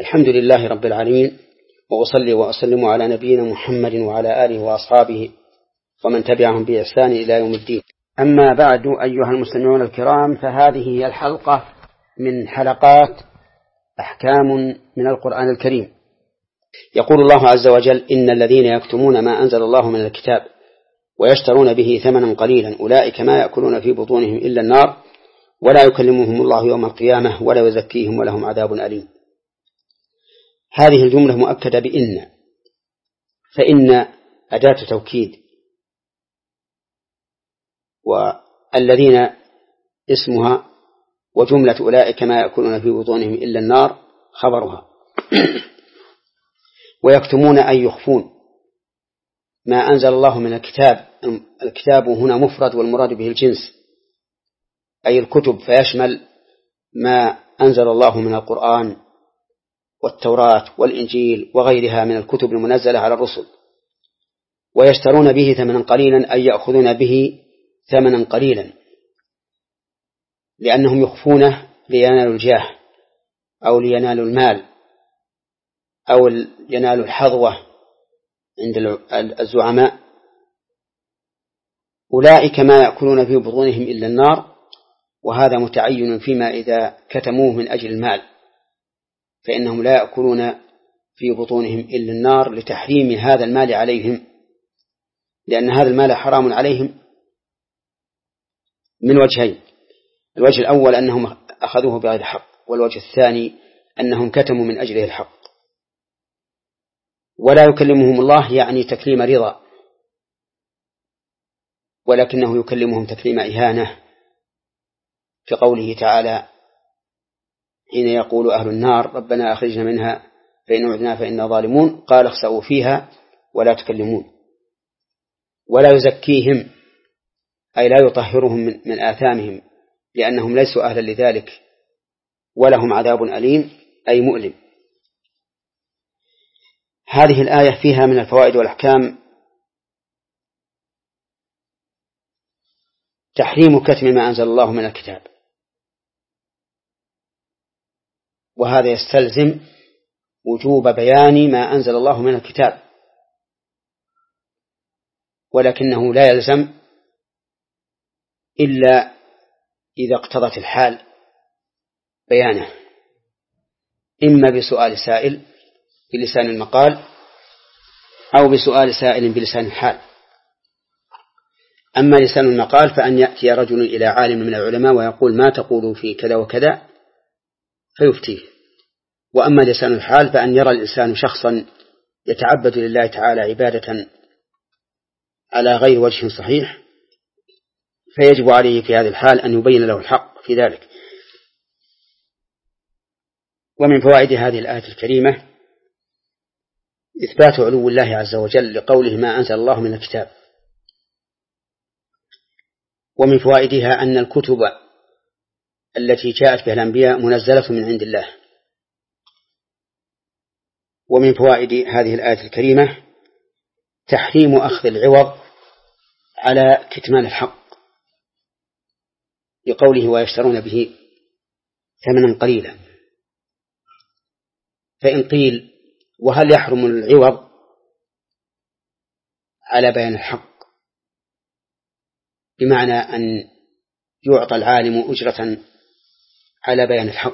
الحمد لله رب العالمين، وأصلي وأسلم على نبينا محمد وعلى آله وأصحابه ومن تبعهم بإحسان إلى يوم الدين. أما بعد، أيها المستمعون الكرام، فهذه هي الحلقة من حلقات أحكام من القرآن الكريم. يقول الله عز وجل: إن الذين يكتمون ما أنزل الله من الكتاب ويشترون به ثمنا قليلا أولئك ما يأكلون في بطونهم إلا النار ولا يكلمهم الله يوم القيامة ولا يزكيهم ولهم عذاب أليم. هذه الجملة مؤكدة بإن، فإن أداة توكيد، والذين اسمها، وجملة أولئك ما يأكلون في بطونهم إلا النار خبرها. ويكتمون أي يخفون ما أنزل الله من الكتاب. الكتاب هنا مفرد والمراد به الجنس، أي الكتب، فيشمل ما أنزل الله من القرآن والتوراة والإنجيل وغيرها من الكتب المنزلة على الرسل. ويشترون به ثمنا قليلا، أي يأخذون به ثمنا قليلا، لأنهم يخفونه لينالوا الجاه أو لينالوا المال أو ينالوا الحظوة عند الزعماء. أولئك ما يأكلون في بطونهم إلا النار، وهذا متعين فيما إذا كتموه من أجل المال، فإنهم لا يأكلون في بطونهم إلا النار لتحريم هذا المال عليهم، لأن هذا المال حرام عليهم من وجهين: الوجه الأول أنهم أخذوه بغير حق، والوجه الثاني أنهم كتموا من أجله الحق. ولا يكلمهم الله يعني تكليم رضا، ولكنه يكلمهم تكليم إهانة، كقوله تعالى حين يقول أهل النار: ربنا أخرجنا منها فإن عدنا فإنا ظالمون، قال اخسئوا فيها ولا تكلمون. ولا يزكيهم، أي لا يطهرهم من آثامهم، لأنهم ليسوا أهلا لذلك، ولهم عذاب أليم أي مؤلم. هذه الآية فيها من الفوائد والأحكام تحريم كتم ما أنزل الله من الكتاب، وهذا يستلزم وجوب بيان ما أنزل الله من الكتاب، ولكنه لا يلزم إلا إذا اقتضت الحال بيانه، إما بسؤال سائل بلسان المقال أو بسؤال سائل بلسان الحال. أما لسان المقال فأن يأتي رجل إلى عالم من العلماء ويقول: ما تقول في كذا وكذا، فيفتيه. وأما لسان الحال فأن يرى الإنسان شخصا يتعبد لله تعالى عبادة على غير وجه صحيح، فيجب عليه في هذه الحال أن يبين له الحق في ذلك. ومن فوائد هذه الآية الكريمة إثبات علو الله عز وجل لقوله ما أنزل الله من الكتاب. ومن فوائدها أن الكتب التي جاءت بها الأنبياء منزلة من عند الله. ومن فوائد هذه الآية الكريمة تحريم أخذ العوض على كتمان الحق، لقوله ويشترون به ثمنا قليلا. فإن قيل: وهل يحرم العوض على بيان الحق، بمعنى أن يعطى العالم أجرة على بيان الحق؟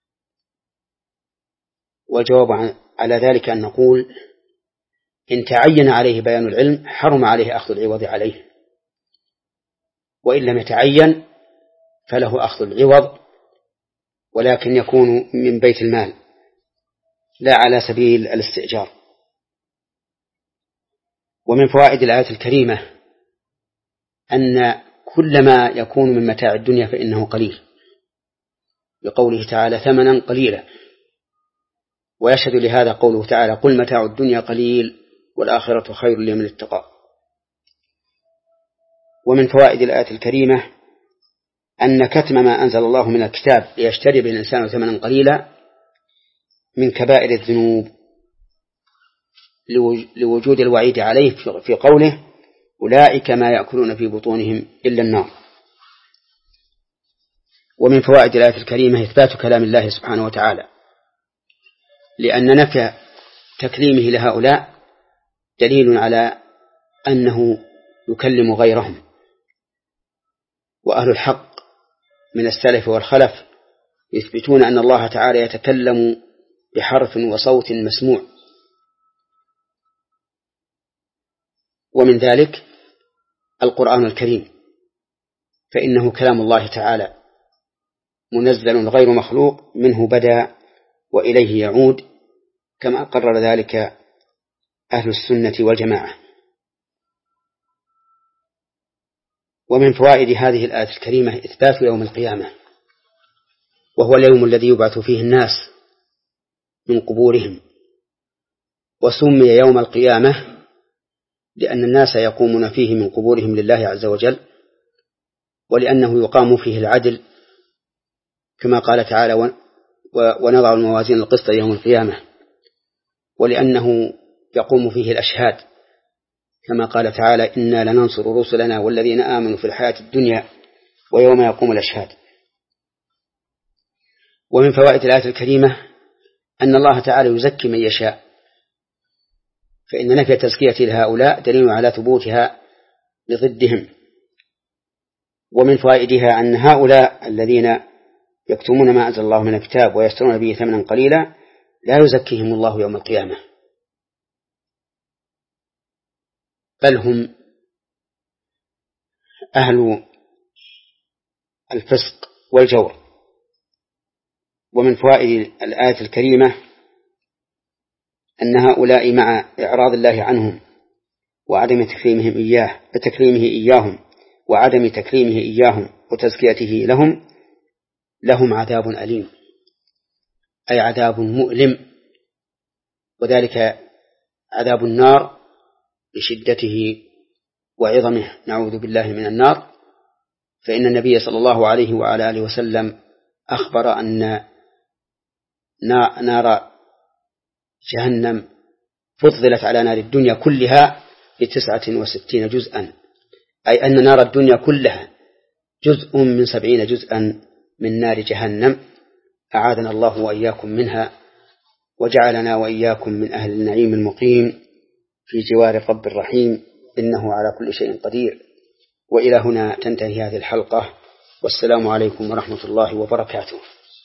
والجواب على ذلك أن نقول: إن تعين عليه بيان العلم حرم عليه أخذ العوض عليه، وإن لم يتعين فله أخذ العوض، ولكن يكون من بيت المال لا على سبيل الاستئجار. ومن فوائد الآية الكريمة أن كل ما يكون من متاع الدنيا فإنه قليل، بقوله تعالى ثمنا قليلا. ويشهد لهذا قوله تعالى: قل متاع الدنيا قليل والآخرة خير لمن اتقى. ومن فوائد الآية الكريمة أن كتم ما أنزل الله من الكتاب ليشتري به الإنسان ثمنا قليلا من كبائر الذنوب، لوجود الوعيد عليه في قوله أولئك ما يأكلون في بطونهم إلا النار. ومن فوائد الآية الكريمة إثبات كلام الله سبحانه وتعالى، لأن نفي تكليمه لهؤلاء دليل على أنه يكلم غيرهم. وأهل الحق من السلف والخلف يثبتون أن الله تعالى يتكلم بحرف وصوت مسموع، ومن ذلك القرآن الكريم، فإنه كلام الله تعالى منزل غير مخلوق، منه بدأ وإليه يعود، كما قرر ذلك أهل السنة والجماعة. ومن فوائد هذه الآية الكريمة إثبات يوم القيامة، وهو اليوم الذي يبعث فيه الناس من قبورهم، وسمي يوم القيامة لأن الناس يقومون فيه من قبورهم لله عز وجل، ولأنه يقام فيه العدل كما قال تعالى ونضع الموازين القسط يوم القيامة، ولأنه يقوم فيه الأشهاد كما قال تعالى إنا لننصر رسلنا والذين آمنوا في الحياة الدنيا ويوم يقوم الأشهاد. ومن فوائد الآية الكريمة أن الله تعالى يزكي من يشاء، فإن نفي التزكية لهؤلاء دليل على ثبوتها لضدهم. ومن فوائدها أن هؤلاء الذين يكتمون ما أنزل الله من الكتاب ويشترون به ثمنا قليلا لا يزكيهم الله يوم القيامة، بل هم أهل الفسق والجور. ومن فوائد الآية الكريمة أن هؤلاء مع إعراض الله عنهم وعدم تكريمه إياهم وعدم تكريمه إياهم وتزكيته لهم عذاب أليم، أي عذاب مؤلم، وذلك عذاب النار لشدته وعظمه، نعوذ بالله من النار. فإن النبي صلى الله عليه وعلى آله وسلم أخبر أن نار جهنم فضلت على نار الدنيا كلها ب69 جزءا، أي أن نار الدنيا كلها جزء من 70 جزءا من نار جهنم، أعاذنا الله وإياكم منها، وجعلنا وإياكم من أهل النعيم المقيم في جوار رب الرحيم، إنه على كل شيء قدير. وإلى هنا تنتهي هذه الحلقة، والسلام عليكم ورحمة الله وبركاته.